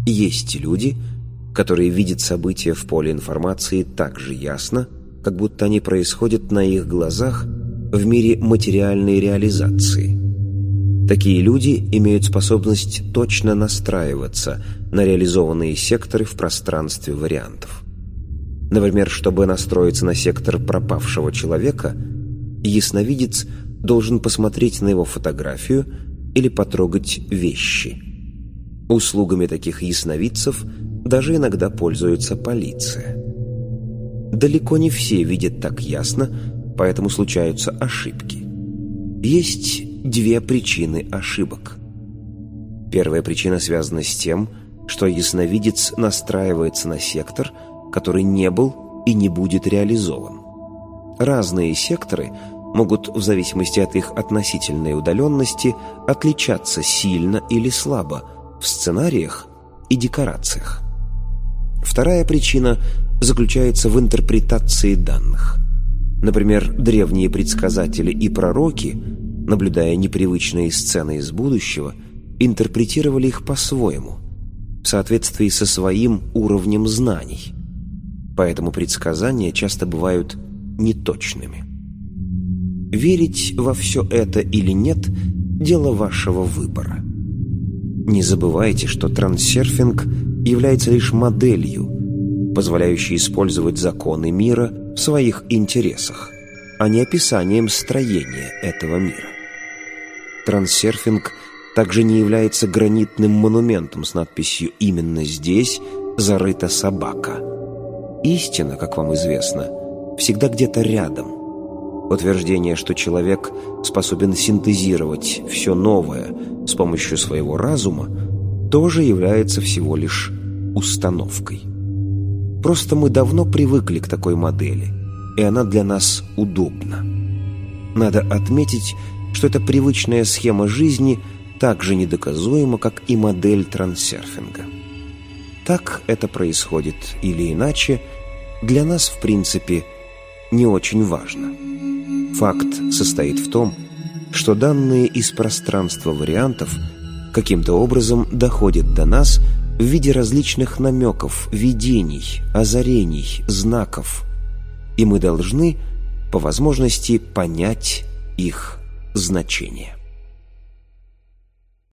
Есть люди, которые видят события в поле информации так же ясно, как будто они происходят на их глазах в мире материальной реализации. Такие люди имеют способность точно настраиваться на реализованные секторы в пространстве вариантов. Например, чтобы настроиться на сектор пропавшего человека, ясновидец должен посмотреть на его фотографию или потрогать вещи. Услугами таких ясновидцев даже иногда пользуется полиция. Далеко не все видят так ясно, поэтому случаются ошибки. Есть две причины ошибок. Первая причина связана с тем, что ясновидец настраивается на сектор, который не был и не будет реализован. Разные секторы могут, в зависимости от их относительной удаленности, отличаться сильно или слабо в сценариях и декорациях. Вторая причина заключается в интерпретации данных. Например, древние предсказатели и пророки, наблюдая непривычные сцены из будущего, интерпретировали их по-своему, в соответствии со своим уровнем знаний. Поэтому предсказания часто бывают неточными. Верить во все это или нет – дело вашего выбора. Не забывайте, что трансерфинг является лишь моделью, позволяющей использовать законы мира в своих интересах, а не описанием строения этого мира. Трансерфинг также не является гранитным монументом с надписью «Именно здесь зарыта собака». Истина, как вам известно, всегда где-то рядом. Утверждение, что человек способен синтезировать все новое с помощью своего разума, тоже является всего лишь установкой. Просто мы давно привыкли к такой модели, и она для нас удобна. Надо отметить, что эта привычная схема жизни так же недоказуема, как и модель трансерфинга. Так это происходит или иначе, для нас, в принципе, не очень важно. Факт состоит в том, что данные из пространства вариантов каким-то образом доходят до нас в виде различных намеков, видений, озарений, знаков, и мы должны, по возможности, понять их значение.